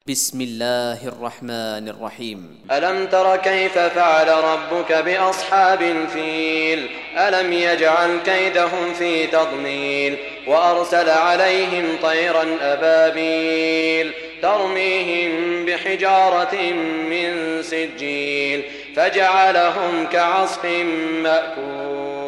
بسم الله الرحمن الرحيم. ألم تر كيف فعل ربك بأصحاب الفيل ألم يجعل كيدهم في تضليل وأرسل عليهم طيرا أبابيل ترميهم بحجارة من سجيل فجعلهم كعصف مأكول.